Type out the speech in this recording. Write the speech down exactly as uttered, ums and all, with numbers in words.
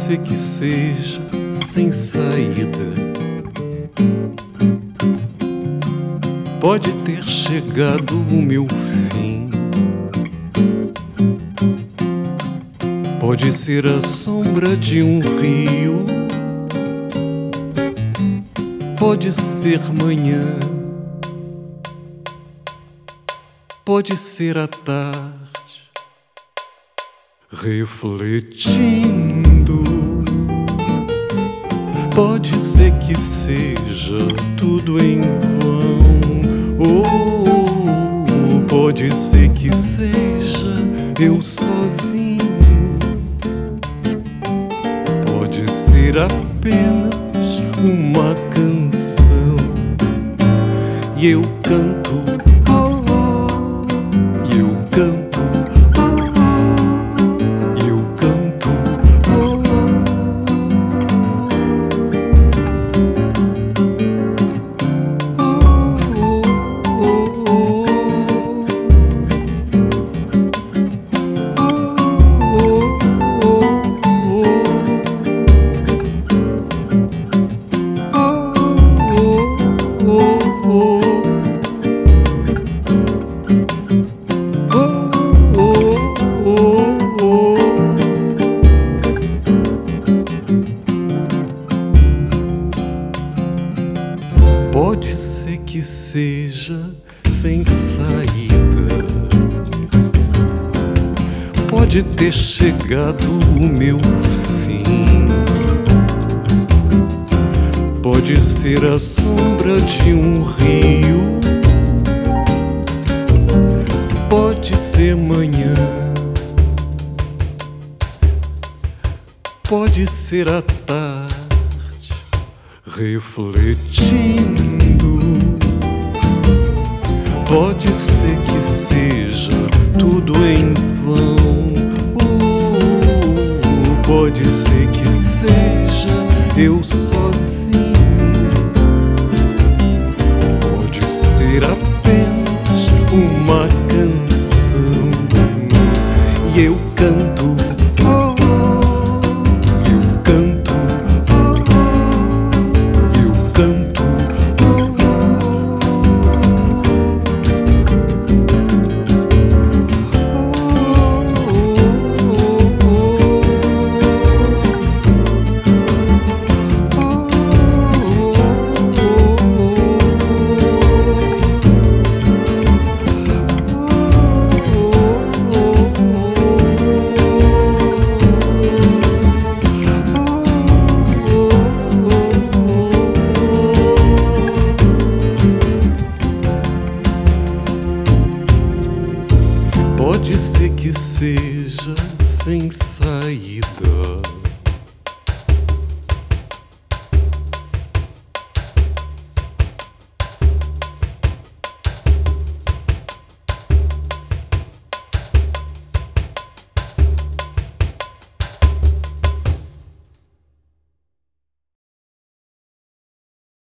ser que seja sem saída. Pode ter chegado o meu fim. Pode ser a sombra de um rio. Pode ser manhã. Pode ser a tarde refletindo. Pode ser que seja tudo em vão. Oh, pode ser que seja eu sozinho. Pode ser apenas uma canção e eu canto. Pode ser que seja sem saída. Pode ter chegado o meu fim. Pode ser a sombra de um rio. Pode ser manhã. Pode ser a tarde refletindo. Pode ser que seja tudo em vão. Oh, pode ser que seja eu sozinho. Pode ser apenas uma canção e eu canto. Pode ser que seja sem saída.